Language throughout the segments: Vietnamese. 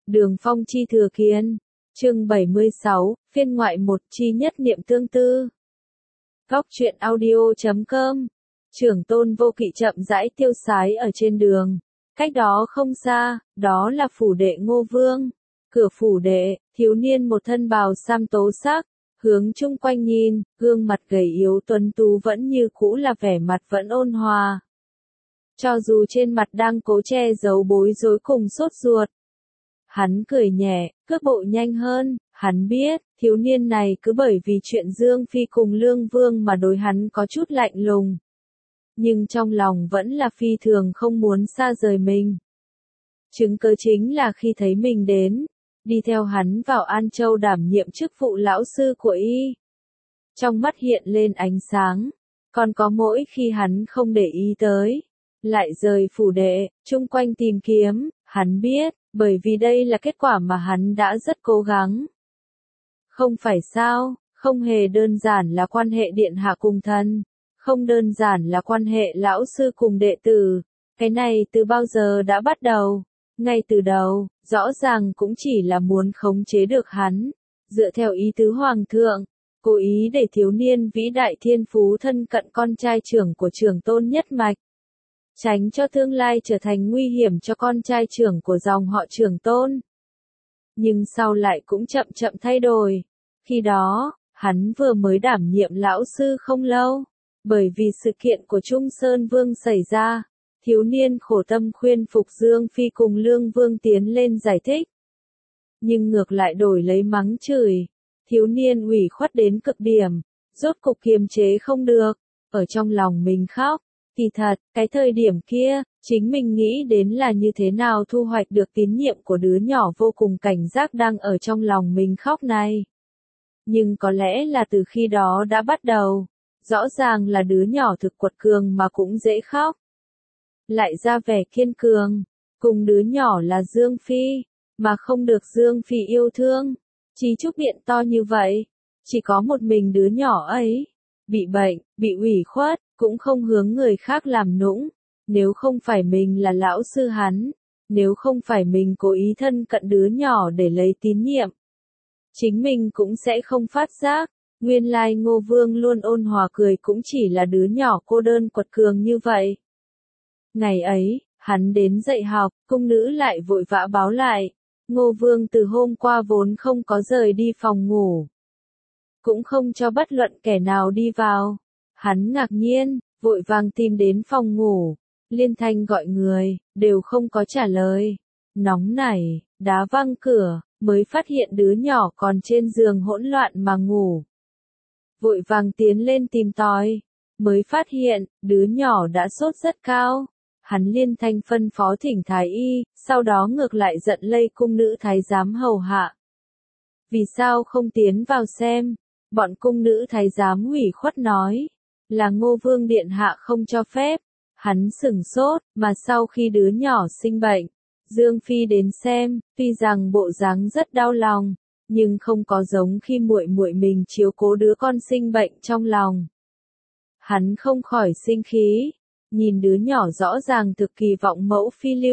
Đường Phong chi thừa kiến. Chương 76, phiên ngoại 1 chi nhất niệm tương tư. Góc truyện audio.com. Trưởng Tôn Vô Kỵ chậm rãi tiêu sái ở trên đường. Cách đó không xa, đó là phủ đệ Ngô Vương. Cửa phủ đệ, thiếu niên một thân bào sam tố sắc, hướng chung quanh nhìn, gương mặt gầy yếu tuấn tú vẫn như cũ là vẻ mặt vẫn ôn hòa. Cho dù trên mặt đang cố che giấu bối rối cùng sốt ruột. Hắn cười nhẹ, cước bộ nhanh hơn, hắn biết, thiếu niên này cứ bởi vì chuyện Dương Phi cùng Lương Vương mà đối hắn có chút lạnh lùng. Nhưng trong lòng vẫn là phi thường không muốn xa rời mình. Chứng cớ chính là khi thấy mình đến, đi theo hắn vào An Châu đảm nhiệm chức vụ lão sư của y. Trong mắt hiện lên ánh sáng, còn có mỗi khi hắn không để ý tới, lại rời phủ đệ, chung quanh tìm kiếm, hắn biết, bởi vì đây là kết quả mà hắn đã rất cố gắng. Không phải sao, không hề đơn giản là quan hệ điện hạ cùng thần, không đơn giản là quan hệ lão sư cùng đệ tử, cái này từ bao giờ đã bắt đầu, ngay từ đầu, rõ ràng cũng chỉ là muốn khống chế được hắn, dựa theo ý tứ hoàng thượng, cố ý để thiếu niên vĩ đại thiên phú thân cận con trai trưởng của trưởng tôn nhất mạch. Tránh cho tương lai trở thành nguy hiểm cho con trai trưởng của dòng họ trưởng tôn. Nhưng sau lại cũng chậm chậm thay đổi. Khi đó, hắn vừa mới đảm nhiệm lão sư không lâu. Bởi vì sự kiện của Trung Sơn Vương xảy ra, thiếu niên khổ tâm khuyên phục Dương Phi cùng Lương Vương tiến lên giải thích. Nhưng ngược lại đổi lấy mắng chửi. Thiếu niên ủy khuất đến cực điểm, rốt cục kiềm chế không được, ở trong lòng mình khóc. Kỳ thật, cái thời điểm kia, chính mình nghĩ đến là như thế nào thu hoạch được tín nhiệm của đứa nhỏ vô cùng cảnh giác đang ở trong lòng mình khóc này. Nhưng có lẽ là từ khi đó đã bắt đầu, rõ ràng là đứa nhỏ thực quật cường mà cũng dễ khóc. Lại ra vẻ kiên cường, cùng đứa nhỏ là Dương Phi, mà không được Dương Phi yêu thương. Chí trúc điện to như vậy, chỉ có một mình đứa nhỏ ấy. Bị bệnh, bị ủy khuất, cũng không hướng người khác làm nũng. Nếu không phải mình là lão sư hắn, nếu không phải mình cố ý thân cận đứa nhỏ để lấy tín nhiệm, chính mình cũng sẽ không phát giác. Nguyên lai Ngô Vương luôn ôn hòa cười cũng chỉ là đứa nhỏ cô đơn quật cường như vậy. Ngày ấy, hắn đến dạy học, cung nữ lại vội vã báo lại. Ngô Vương từ hôm qua vốn không có rời đi phòng ngủ. Cũng không cho bất luận kẻ nào đi vào. Hắn ngạc nhiên, vội vàng tìm đến phòng ngủ. Liên thanh gọi người, đều không có trả lời. Nóng nảy, đá văng cửa, mới phát hiện đứa nhỏ còn trên giường hỗn loạn mà ngủ. Vội vàng tiến lên tìm tòi, mới phát hiện, đứa nhỏ đã sốt rất cao. Hắn liên thanh phân phó thỉnh thái y, sau đó ngược lại giận lây cung nữ thái giám hầu hạ. Vì sao không tiến vào xem? Bọn cung nữ thái giám ủy khuất nói, là Ngô Vương điện hạ không cho phép. Hắn sửng sốt, mà sau khi đứa nhỏ sinh bệnh, Dương Phi đến xem, tuy rằng bộ dáng rất đau lòng, nhưng không có giống khi muội muội mình chiếu cố đứa con sinh bệnh trong lòng. Hắn không khỏi sinh khí, nhìn đứa nhỏ rõ ràng thực kỳ vọng mẫu phi lưu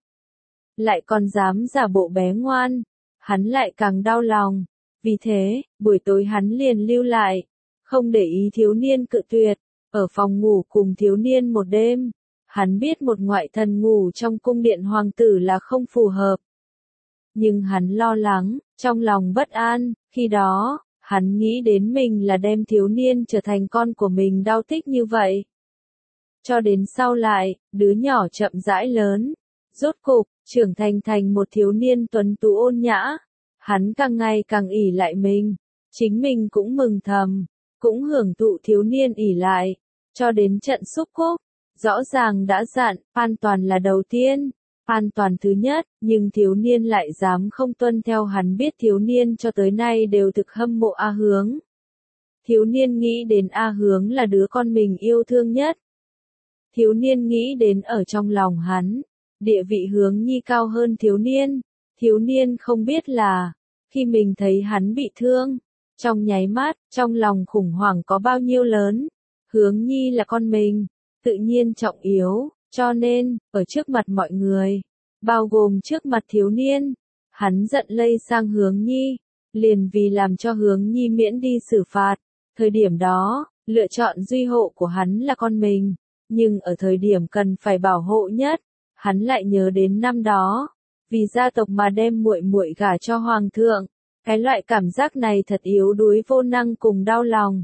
lại còn dám giả bộ bé ngoan, hắn lại càng đau lòng. Vì thế, buổi tối hắn liền lưu lại, không để ý thiếu niên cự tuyệt, ở phòng ngủ cùng thiếu niên một đêm. Hắn biết một ngoại thần ngủ trong cung điện hoàng tử là không phù hợp. Nhưng hắn lo lắng, trong lòng bất an, khi đó, hắn nghĩ đến mình là đem thiếu niên trở thành con của mình đau tích như vậy. Cho đến sau lại, đứa nhỏ chậm rãi lớn, rốt cục, trưởng thành một thiếu niên tuấn tú ôn nhã. Hắn càng ngày càng ỷ lại mình, chính mình cũng mừng thầm, cũng hưởng thụ thiếu niên ỷ lại, cho đến trận xúc cúc, rõ ràng đã dặn, an toàn là đầu tiên, an toàn thứ nhất, nhưng thiếu niên lại dám không tuân theo. Hắn biết thiếu niên cho tới nay đều thực hâm mộ A Hướng. Thiếu niên nghĩ đến A Hướng là đứa con mình yêu thương nhất. Thiếu niên nghĩ đến ở trong lòng hắn, địa vị Hướng Nhi cao hơn thiếu niên. Thiếu niên không biết là, khi mình thấy hắn bị thương, trong nháy mắt, trong lòng khủng hoảng có bao nhiêu lớn. Hướng Nhi là con mình, tự nhiên trọng yếu, cho nên, ở trước mặt mọi người, bao gồm trước mặt thiếu niên, Hắn giận lây sang Hướng Nhi, liền vì làm cho Hướng Nhi miễn đi xử phạt. Thời điểm đó, lựa chọn duy hộ của hắn là con mình, nhưng ở thời điểm cần phải bảo hộ nhất, hắn lại nhớ đến năm đó, vì gia tộc mà đem muội muội gả cho hoàng thượng. Cái loại cảm giác này thật yếu đuối vô năng cùng đau lòng.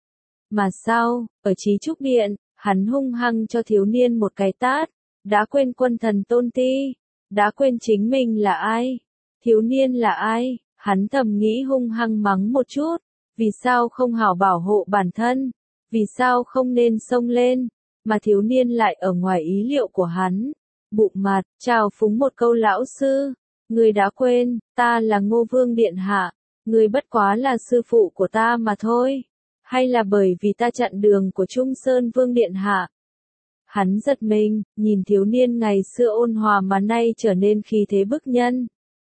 Mà sau, ở Trí Trúc Điện, hắn hung hăng cho thiếu niên một cái tát, đã quên quân thần tôn ti, đã quên chính mình là ai, thiếu niên là ai, hắn thầm nghĩ hung hăng mắng một chút, vì sao không hảo bảo hộ bản thân, vì sao không nên xông lên, mà thiếu niên lại ở ngoài ý liệu của hắn, bụng mặt, chào phúng một câu lão sư, người đã quên, ta là Ngô Vương Điện Hạ, người bất quá là sư phụ của ta mà thôi. Hay là bởi vì ta chặn đường của Trung Sơn Vương Điện Hạ? Hắn giật mình, nhìn thiếu niên ngày xưa ôn hòa mà nay trở nên khí thế bức nhân.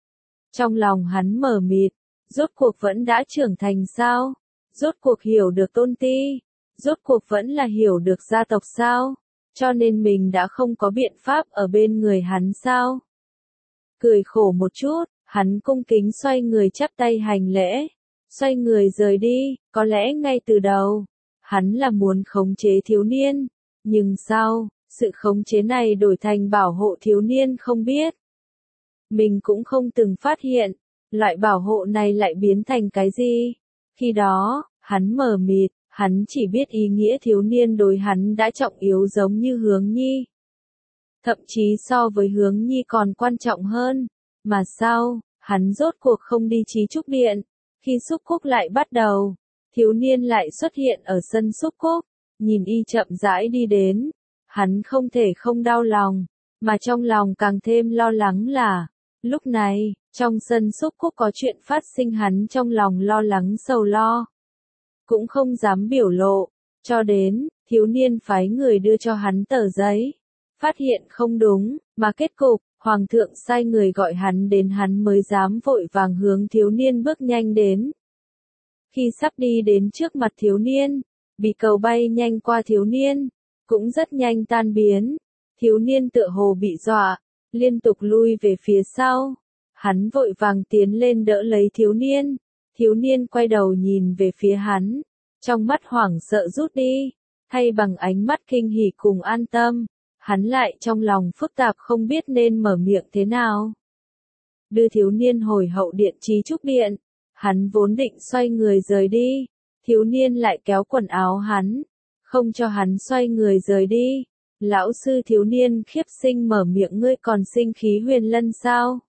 Trong lòng hắn mờ mịt, rốt cuộc vẫn đã trưởng thành sao? Rốt cuộc hiểu được tôn ti? Rốt cuộc vẫn là hiểu được gia tộc sao? Cho nên mình đã không có biện pháp ở bên người hắn sao? Cười khổ một chút, hắn cung kính xoay người chắp tay hành lễ. Xoay người rời đi, có lẽ ngay từ đầu, hắn là muốn khống chế thiếu niên, nhưng sau, sự khống chế này đổi thành bảo hộ thiếu niên không biết. Mình cũng không từng phát hiện, loại bảo hộ này lại biến thành cái gì. Khi đó, hắn mờ mịt, hắn chỉ biết ý nghĩa thiếu niên đối hắn đã trọng yếu giống như Hướng Nhi. Thậm chí so với Hướng Nhi còn quan trọng hơn, mà sau, hắn rốt cuộc không đi Trí Trúc Điện. Khi xúc cúc lại bắt đầu, thiếu niên lại xuất hiện ở sân xúc cúc, nhìn y chậm rãi đi đến, hắn không thể không đau lòng, mà trong lòng càng thêm lo lắng là, lúc này, trong sân xúc cúc có chuyện phát sinh hắn trong lòng lo lắng sầu lo. Cũng không dám biểu lộ, cho đến, thiếu niên phái người đưa cho hắn tờ giấy, phát hiện không đúng, mà kết cục, Hoàng thượng sai người gọi hắn đến hắn mới dám vội vàng hướng thiếu niên bước nhanh đến. Khi sắp đi đến trước mặt thiếu niên, bì cầu bay nhanh qua thiếu niên, cũng rất nhanh tan biến. Thiếu niên tựa hồ bị dọa, liên tục lui về phía sau. Hắn vội vàng tiến lên đỡ lấy thiếu niên. Thiếu niên quay đầu nhìn về phía hắn, trong mắt hoảng sợ rút đi, thay bằng ánh mắt kinh hỉ cùng an tâm. Hắn lại trong lòng phức tạp không biết nên mở miệng thế nào. Đưa thiếu niên hồi hậu điện Trí Trúc Điện, hắn vốn định xoay người rời đi, thiếu niên lại kéo quần áo hắn, không cho hắn xoay người rời đi. Lão sư, thiếu niên khiếp sinh mở miệng, ngươi còn sinh khí Huyền Lân sao?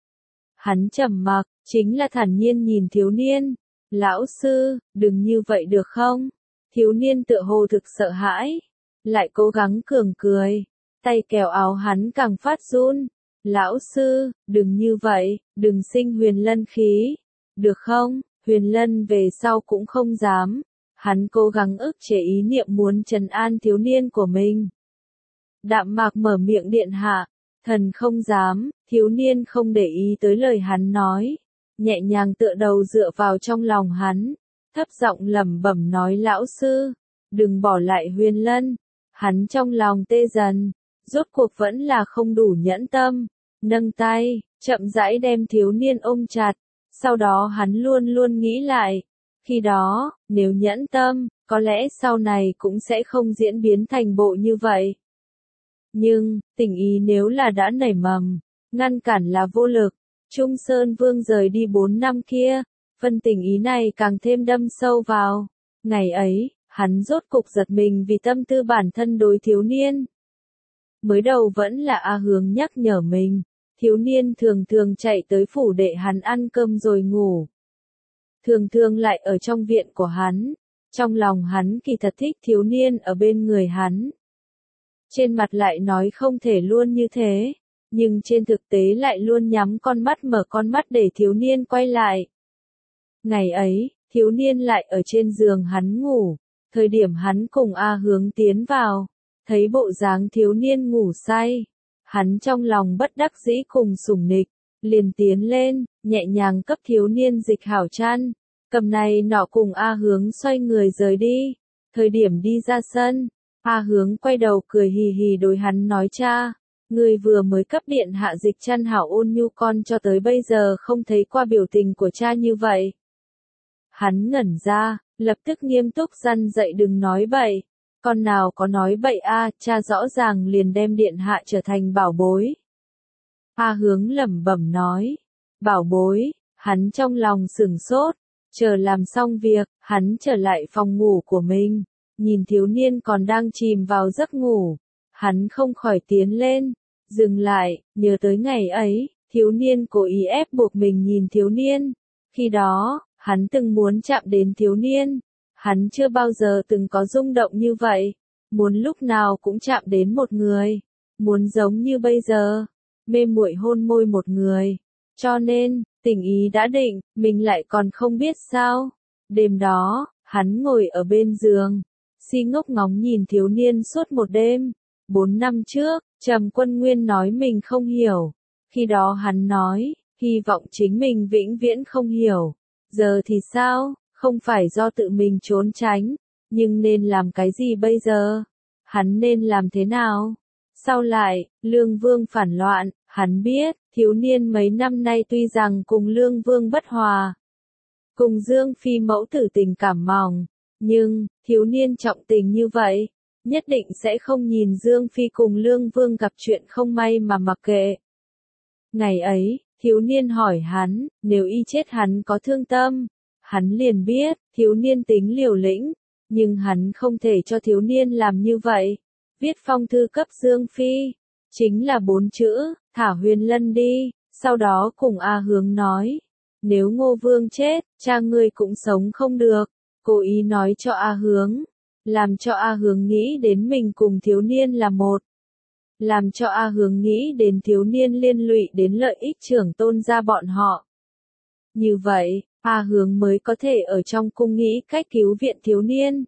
Hắn trầm mặc, chính là thản nhiên nhìn thiếu niên. Lão sư, đừng như vậy được không? Thiếu niên tựa hồ thực sợ hãi, lại cố gắng cường cười, tay kéo áo hắn càng phát run. Lão sư, đừng như vậy, đừng sinh Huyền Lân khí, được không? Huyền Lân về sau cũng không dám. Hắn cố gắng ức chế ý niệm muốn trấn an thiếu niên của mình. Đạm mạc mở miệng, điện hạ, thần không dám. Thiếu niên không để ý tới lời hắn nói, nhẹ nhàng tựa đầu dựa vào trong lòng hắn, thấp giọng lẩm bẩm nói, lão sư, đừng bỏ lại Huyền Lân. Hắn trong lòng tê dần, rốt cuộc vẫn là không đủ nhẫn tâm, nâng tay, chậm rãi đem thiếu niên ôm chặt. Sau đó hắn luôn luôn nghĩ lại, khi đó, nếu nhẫn tâm, có lẽ sau này cũng sẽ không diễn biến thành bộ như vậy. Nhưng, tình ý nếu là đã nảy mầm, ngăn cản là vô lực. Trung Sơn Vương rời đi 4 năm kia, phân tình ý này càng thêm đâm sâu vào. Ngày ấy, hắn rốt cục giật mình vì tâm tư bản thân đối thiếu niên. Mới đầu vẫn là A Hướng nhắc nhở mình, thiếu niên thường thường chạy tới phủ đệ hắn ăn cơm rồi ngủ. Thường thường lại ở trong viện của hắn, trong lòng hắn kỳ thật thích thiếu niên ở bên người hắn. Trên mặt lại nói không thể luôn như thế, nhưng trên thực tế lại luôn nhắm con mắt mở con mắt để thiếu niên quay lại. Ngày ấy, thiếu niên lại ở trên giường hắn ngủ, thời điểm hắn cùng A Hướng tiến vào, thấy bộ dáng thiếu niên ngủ say, hắn trong lòng bất đắc dĩ cùng sủng nịch, liền tiến lên, nhẹ nhàng cấp thiếu niên dịch hảo chăn, cầm này nọ cùng A Hướng xoay người rời đi. Thời điểm đi ra sân, A Hướng quay đầu cười hì hì đối hắn nói, cha, Người vừa mới cấp điện hạ dịch chăn hảo ôn nhu, con cho tới bây giờ không thấy qua biểu tình của cha như vậy. Hắn ngẩn ra, lập tức nghiêm túc răn dạy đừng nói bậy. Con nào có nói bậy a, cha rõ ràng liền đem điện hạ trở thành bảo bối. A Hướng lẩm bẩm nói. Bảo bối, hắn trong lòng sửng sốt. Chờ làm xong việc, hắn trở lại phòng ngủ của mình. Nhìn thiếu niên còn đang chìm vào giấc ngủ. Hắn không khỏi tiến lên. Dừng lại, nhớ tới ngày ấy, thiếu niên cố ý ép buộc mình nhìn thiếu niên. Khi đó, hắn từng muốn chạm đến thiếu niên. Hắn chưa bao giờ từng có rung động như vậy. Muốn lúc nào cũng chạm đến một người. Muốn giống như bây giờ. Mê muội hôn môi một người. Cho nên, tình ý đã định, mình lại còn không biết sao. Đêm đó, hắn ngồi ở bên giường. Si ngốc ngóng nhìn thiếu niên suốt một đêm. 4 năm trước, Trầm Quân Nguyên nói mình không hiểu. Khi đó hắn nói, hy vọng chính mình vĩnh viễn không hiểu. Giờ thì sao, không phải do tự mình trốn tránh, nhưng nên làm cái gì bây giờ? Hắn nên làm thế nào? Sau lại, Lương Vương phản loạn, hắn biết, thiếu niên mấy năm nay tuy rằng cùng Lương Vương bất hòa, cùng Dương Phi mẫu tử tình cảm mỏng, nhưng, thiếu niên trọng tình như vậy, nhất định sẽ không nhìn Dương Phi cùng Lương Vương gặp chuyện không may mà mặc kệ. Ngày ấy, thiếu niên hỏi hắn, nếu y chết hắn có thương tâm, hắn liền biết, thiếu niên tính liều lĩnh, nhưng hắn không thể cho thiếu niên làm như vậy. Viết phong thư cấp Dương Phi, chính là 4 chữ, thả Huyền Lân đi, sau đó cùng A Hướng nói, nếu Ngô Vương chết, cha ngươi cũng sống không được, cố ý nói cho A Hướng, làm cho A Hướng nghĩ đến mình cùng thiếu niên là một. Làm cho A Hướng nghĩ đến thiếu niên liên lụy đến lợi ích trưởng tôn gia bọn họ. Như vậy, A Hướng mới có thể ở trong cung nghĩ cách cứu viện thiếu niên.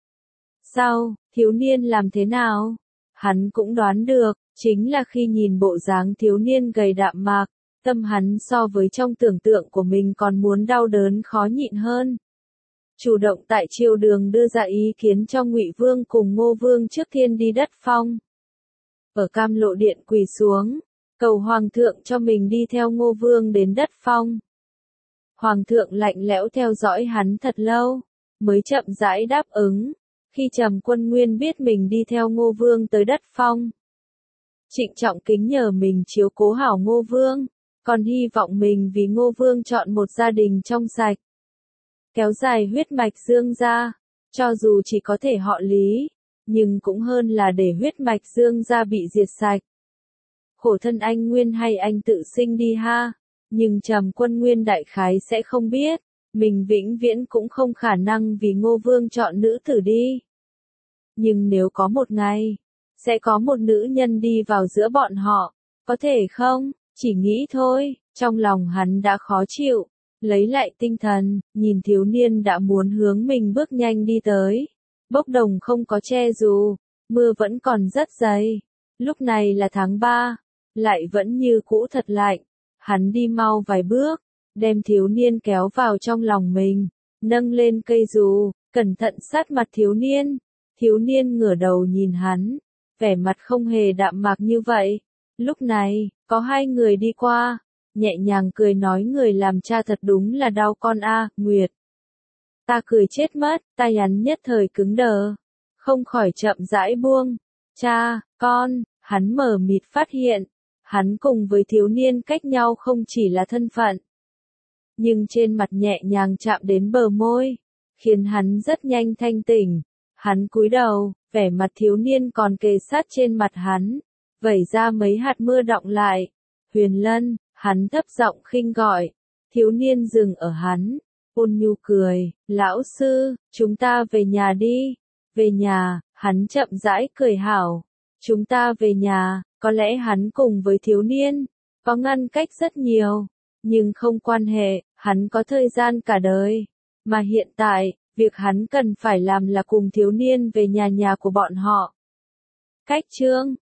Sau, thiếu niên làm thế nào? Hắn cũng đoán được, chính là khi nhìn bộ dáng thiếu niên gầy đạm mạc, tâm hắn so với trong tưởng tượng của mình còn muốn đau đớn khó nhịn hơn. Chủ động tại triều đường đưa ra ý kiến cho Ngụy Vương cùng Ngô Vương trước tiên đi đất phong. Ở Cam Lộ Điện quỳ xuống, cầu Hoàng thượng cho mình đi theo Ngô Vương đến đất phong. Hoàng thượng lạnh lẽo theo dõi hắn thật lâu, mới chậm rãi đáp ứng. Khi Trầm Quân Nguyên biết mình đi theo Ngô Vương tới đất phong, trịnh trọng kính nhờ mình chiếu cố hảo Ngô Vương, còn hy vọng mình vì Ngô Vương chọn một gia đình trong sạch. Kéo dài huyết mạch Dương gia, cho dù chỉ có thể họ Lý, nhưng cũng hơn là để huyết mạch Dương gia bị diệt sạch. Khổ thân anh Nguyên hay anh tự sinh đi ha, nhưng Trầm Quân Nguyên đại khái sẽ không biết, mình vĩnh viễn cũng không khả năng vì Ngô Vương chọn nữ tử đi. Nhưng nếu có một ngày, sẽ có một nữ nhân đi vào giữa bọn họ, có thể không? Chỉ nghĩ thôi, trong lòng hắn đã khó chịu, lấy lại tinh thần, nhìn thiếu niên đã muốn hướng mình bước nhanh đi tới. Bốc đồng không có che dù, mưa vẫn còn rất dày. Lúc này là tháng 3, lại vẫn như cũ thật lạnh. Hắn đi mau vài bước, đem thiếu niên kéo vào trong lòng mình, nâng lên cây dù, cẩn thận sát mặt thiếu niên. Thiếu niên ngửa đầu nhìn hắn, vẻ mặt không hề đạm mạc như vậy. Lúc này, có hai người đi qua, nhẹ nhàng cười nói người làm cha thật đúng là đau con a, Nguyệt. Ta cười chết mất, tay hắn nhất thời cứng đờ, không khỏi chậm rãi buông. Cha, con, hắn mở mịt phát hiện, hắn cùng với thiếu niên cách nhau không chỉ là thân phận, nhưng trên mặt nhẹ nhàng chạm đến bờ môi, khiến hắn rất nhanh thanh tỉnh. Hắn cúi đầu, vẻ mặt thiếu niên còn kề sát trên mặt hắn, vẩy ra mấy hạt mưa đọng lại. Huyền Lân, hắn thấp giọng khinh gọi. Thiếu niên dừng ở hắn, ôn nhu cười, lão sư, chúng ta về nhà đi. Về nhà, hắn chậm rãi cười hảo. Chúng ta về nhà, có lẽ hắn cùng với thiếu niên, có ngăn cách rất nhiều, nhưng không quan hệ, hắn có thời gian cả đời. Mà hiện tại, việc hắn cần phải làm là cùng thiếu niên về nhà của bọn họ. Cách chương